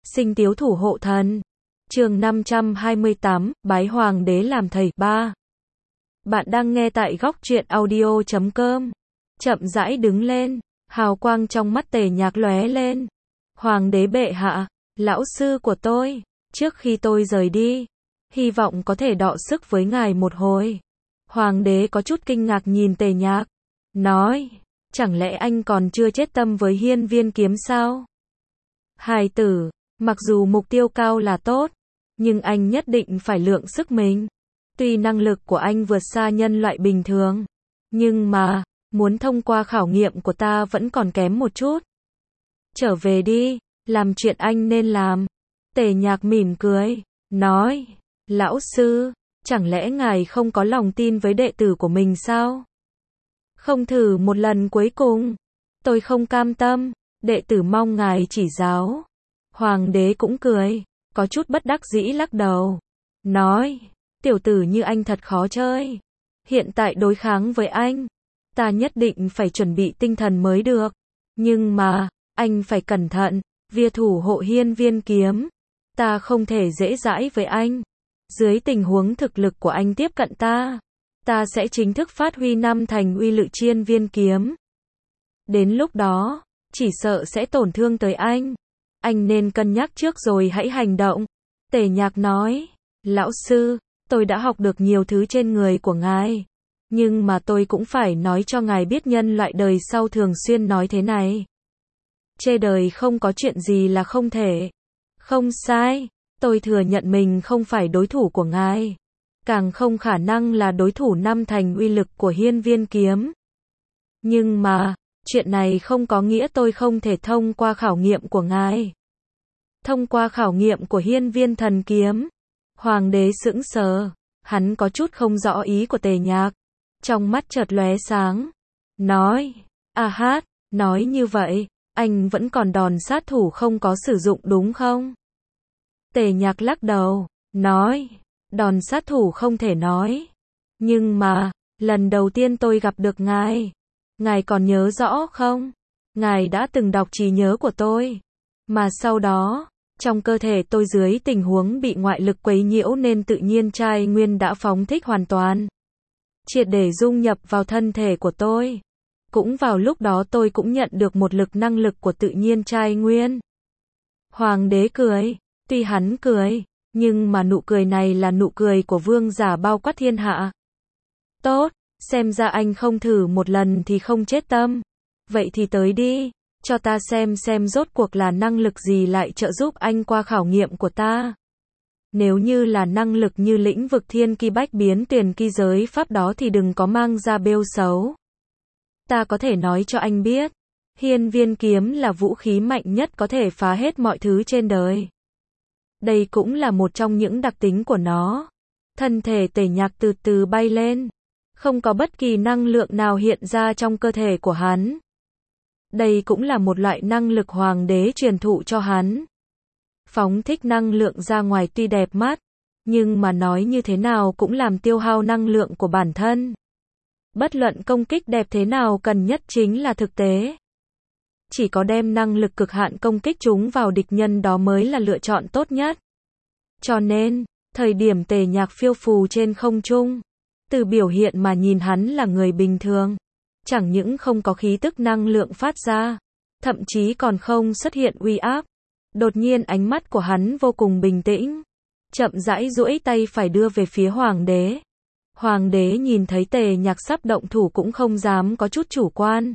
Sinh tiếu thủ hộ thần. Chương 528, bái hoàng đế làm thầy. 3. Bạn đang nghe tại góc truyện audio.com. Chậm rãi đứng lên, hào quang trong mắt Tề Nhạc lóe lên. Hoàng đế bệ hạ, lão sư của tôi, trước khi tôi rời đi, hy vọng có thể đọ sức với ngài một hồi. Hoàng đế có chút kinh ngạc nhìn Tề Nhạc, nói, chẳng lẽ anh còn chưa chết tâm với Hiên Viên Kiếm sao? Hài tử, mặc dù mục tiêu cao là tốt, nhưng anh nhất định phải lượng sức mình. Tuy năng lực của anh vượt xa nhân loại bình thường, nhưng mà, muốn thông qua khảo nghiệm của ta vẫn còn kém một chút. Trở về đi, làm chuyện anh nên làm. Tề Nhạc mỉm cười, nói, lão sư, chẳng lẽ ngài không có lòng tin với đệ tử của mình sao? Không thử một lần cuối cùng, tôi không cam tâm, đệ tử mong ngài chỉ giáo. Hoàng đế cũng cười, có chút bất đắc dĩ lắc đầu, nói, tiểu tử như anh thật khó chơi. Hiện tại đối kháng với anh, ta nhất định phải chuẩn bị tinh thần mới được. Nhưng mà, anh phải cẩn thận, vì thủ hộ Hiên Viên Kiếm, ta không thể dễ dãi với anh. Dưới tình huống thực lực của anh tiếp cận ta, ta sẽ chính thức phát huy năm thành uy lực Hiên Viên Kiếm. Đến lúc đó, chỉ sợ sẽ tổn thương tới anh. Anh nên cân nhắc trước rồi hãy hành động. Tề Nhạc nói, lão sư, tôi đã học được nhiều thứ trên người của ngài. Nhưng mà tôi cũng phải nói cho ngài biết nhân loại đời sau thường xuyên nói thế này. Chê đời không có chuyện gì là không thể. Không sai, tôi thừa nhận mình không phải đối thủ của ngài. Càng không khả năng là đối thủ năm thành uy lực của Hiên Viên Kiếm. Nhưng mà, chuyện này không có nghĩa tôi không thể thông qua khảo nghiệm của ngài. Thông qua khảo nghiệm của Hiên Viên Thần Kiếm. Hoàng đế sững sờ, hắn có chút không rõ ý của Tề Nhạc. Trong mắt chợt lóe sáng, nói, hát, nói như vậy, anh vẫn còn đòn sát thủ không có sử dụng đúng không? Tề Nhạc lắc đầu, nói, đòn sát thủ không thể nói. Nhưng mà, lần đầu tiên tôi gặp được ngài còn nhớ rõ không? Ngài đã từng đọc trí nhớ của tôi. Mà sau đó, trong cơ thể tôi dưới tình huống bị ngoại lực quấy nhiễu nên tự nhiên trai nguyên đã phóng thích hoàn toàn. Triệt để dung nhập vào thân thể của tôi. Cũng vào lúc đó tôi cũng nhận được một lực năng lực của tự nhiên trai nguyên. Hoàng đế cười, tuy hắn cười, nhưng mà nụ cười này là nụ cười của vương giả bao quát thiên hạ. Tốt, xem ra anh không thử một lần thì không chết tâm. Vậy thì tới đi, cho ta xem rốt cuộc là năng lực gì lại trợ giúp anh qua khảo nghiệm của ta. Nếu như là năng lực như lĩnh vực thiên ki bách biến tuyển ki giới pháp đó thì đừng có mang ra bêu xấu. Ta có thể nói cho anh biết, Hiên Viên Kiếm là vũ khí mạnh nhất có thể phá hết mọi thứ trên đời. Đây cũng là một trong những đặc tính của nó. Thân thể Tề Nhạc từ từ bay lên, không có bất kỳ năng lượng nào hiện ra trong cơ thể của hắn. Đây cũng là một loại năng lực hoàng đế truyền thụ cho hắn. Phóng thích năng lượng ra ngoài tuy đẹp mắt, nhưng mà nói như thế nào cũng làm tiêu hao năng lượng của bản thân. Bất luận công kích đẹp thế nào cần nhất chính là thực tế. Chỉ có đem năng lực cực hạn công kích chúng vào địch nhân đó mới là lựa chọn tốt nhất. Cho nên, thời điểm Tề Nhạc phiêu phù trên không trung, từ biểu hiện mà nhìn hắn là người bình thường. Chẳng những không có khí tức năng lượng phát ra, thậm chí còn không xuất hiện uy áp. Đột nhiên ánh mắt của hắn vô cùng bình tĩnh, chậm rãi duỗi tay phải đưa về phía hoàng đế. Hoàng đế nhìn thấy Tề Nhạc sắp động thủ cũng không dám có chút chủ quan.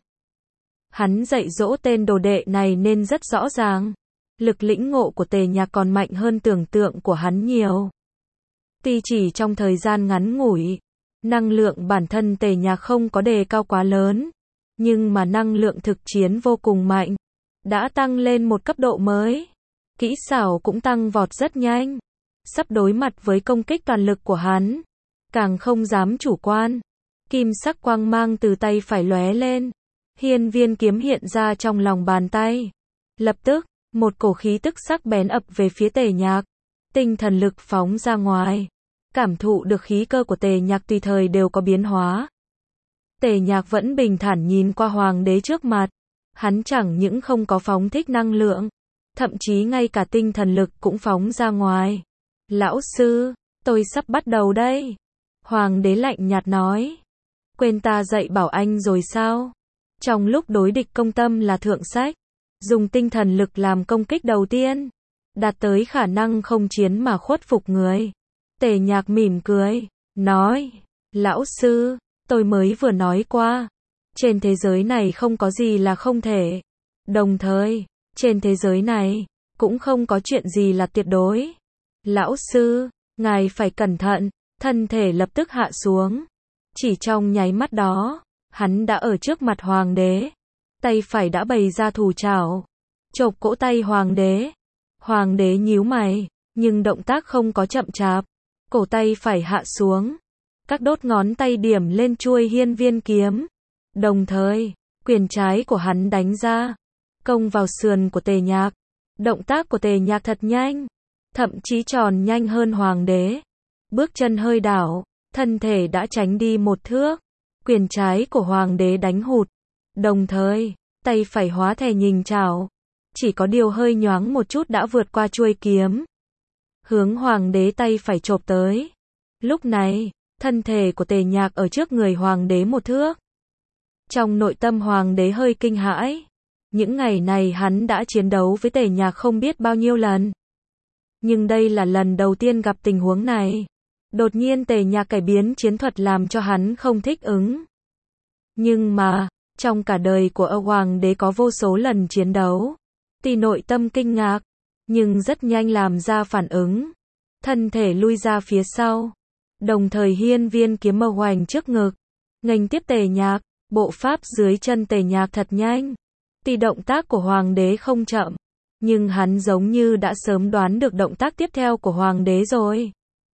Hắn dạy dỗ tên đồ đệ này nên rất rõ ràng. Lực lĩnh ngộ của Tề Nhạc còn mạnh hơn tưởng tượng của hắn nhiều. Tuy chỉ trong thời gian ngắn ngủi, năng lượng bản thân Tề Nhạc không có đề cao quá lớn, nhưng mà năng lượng thực chiến vô cùng mạnh, đã tăng lên một cấp độ mới. Kỹ xảo cũng tăng vọt rất nhanh. Sắp đối mặt với công kích toàn lực của hắn, càng không dám chủ quan. Kim sắc quang mang từ tay phải lóe lên. Hiên Viên Kiếm hiện ra trong lòng bàn tay. Lập tức, một cổ khí tức sắc bén ập về phía Tề Nhạc. Tinh thần lực phóng ra ngoài. Cảm thụ được khí cơ của Tề Nhạc tùy thời đều có biến hóa. Tề Nhạc vẫn bình thản nhìn qua hoàng đế trước mặt. Hắn chẳng những không có phóng thích năng lượng, thậm chí ngay cả tinh thần lực cũng phóng ra ngoài. Lão sư, tôi sắp bắt đầu đây. Hoàng đế lạnh nhạt nói. Quên ta dạy bảo anh rồi sao? Trong lúc đối địch công tâm là thượng sách, dùng tinh thần lực làm công kích đầu tiên, đạt tới khả năng không chiến mà khuất phục người. Tề Nhạc mỉm cười, nói, lão sư, tôi mới vừa nói qua, trên thế giới này không có gì là không thể. Đồng thời, trên thế giới này, cũng không có chuyện gì là tuyệt đối. Lão sư, ngài phải cẩn thận, thân thể lập tức hạ xuống. Chỉ trong nháy mắt đó, hắn đã ở trước mặt hoàng đế. Tay phải đã bày ra thủ trảo, chộp cỗ tay hoàng đế. Hoàng đế nhíu mày, nhưng động tác không có chậm chạp. Cổ tay phải hạ xuống. Các đốt ngón tay điểm lên chuôi hiên viên kiếm. Đồng thời, quyền trái của hắn đánh ra, công vào sườn của Tề Nhạc. Động tác của Tề Nhạc thật nhanh, thậm chí tròn nhanh hơn hoàng đế. Bước chân hơi đảo, thân thể đã tránh đi một thước. Quyền trái của hoàng đế đánh hụt. Đồng thời, tay phải hóa thè nhình chảo. Chỉ có điều hơi nhoáng một chút đã vượt qua chuôi kiếm. Hướng hoàng đế tay phải chộp tới. Lúc này, thân thể của Tề Nhạc ở trước người hoàng đế một thước. Trong nội tâm hoàng đế hơi kinh hãi. Những ngày này hắn đã chiến đấu với Tề Nhạc không biết bao nhiêu lần. Nhưng đây là lần đầu tiên gặp tình huống này. Đột nhiên Tề Nhạc cải biến chiến thuật làm cho hắn không thích ứng. Nhưng mà, trong cả đời của hoàng đế có vô số lần chiến đấu. Tuy nội tâm kinh ngạc, nhưng rất nhanh làm ra phản ứng. Thân thể lui ra phía sau. Đồng thời hiên viên kiếm màu hoành trước ngực. Nghênh tiếp Tề Nhạc, bộ pháp dưới chân Tề Nhạc thật nhanh. Tuy động tác của hoàng đế không chậm, nhưng hắn giống như đã sớm đoán được động tác tiếp theo của hoàng đế rồi.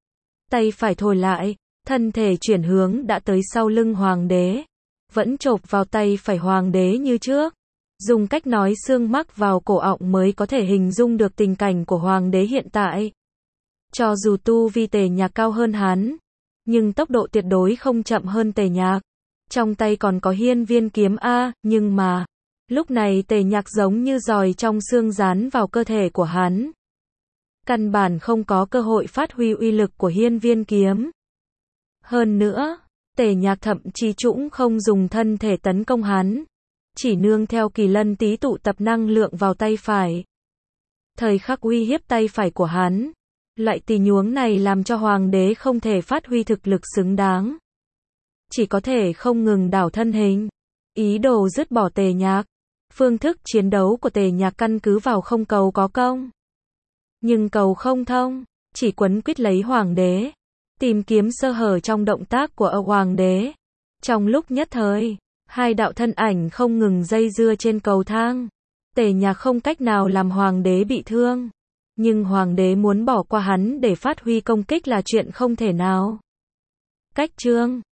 Tay phải thổi lại, thân thể chuyển hướng đã tới sau lưng hoàng đế. Vẫn chộp vào tay phải hoàng đế như trước. Dùng cách nói xương mắc vào cổ ọng mới có thể hình dung được tình cảnh của hoàng đế hiện tại. Cho dù tu vi Tề Nhạc cao hơn hắn, nhưng tốc độ tuyệt đối không chậm hơn Tề Nhạc. Trong tay còn có hiên viên kiếm A, nhưng mà, lúc này Tề Nhạc giống như giòi trong xương dán vào cơ thể của hắn. Căn bản không có cơ hội phát huy uy lực của hiên viên kiếm. Hơn nữa, Tề Nhạc thậm chí cũng không dùng thân thể tấn công hắn. Chỉ nương theo kỳ lân tí tụ tập năng lượng vào tay phải. Thời khắc uy hiếp tay phải của hắn. Loại tì nhuống này làm cho hoàng đế không thể phát huy thực lực xứng đáng. Chỉ có thể không ngừng đảo thân hình. Ý đồ dứt bỏ Tề Nhạc. Phương thức chiến đấu của Tề Nhạc căn cứ vào không cầu có công. Nhưng cầu không thông, chỉ quấn quýt lấy hoàng đế. Tìm kiếm sơ hở trong động tác của hoàng đế. Trong lúc nhất thời, hai đạo thân ảnh không ngừng dây dưa trên cầu thang. Tề Nhạc không cách nào làm hoàng đế bị thương. Nhưng hoàng đế muốn bỏ qua hắn để phát huy công kích là chuyện không thể nào. Cách chương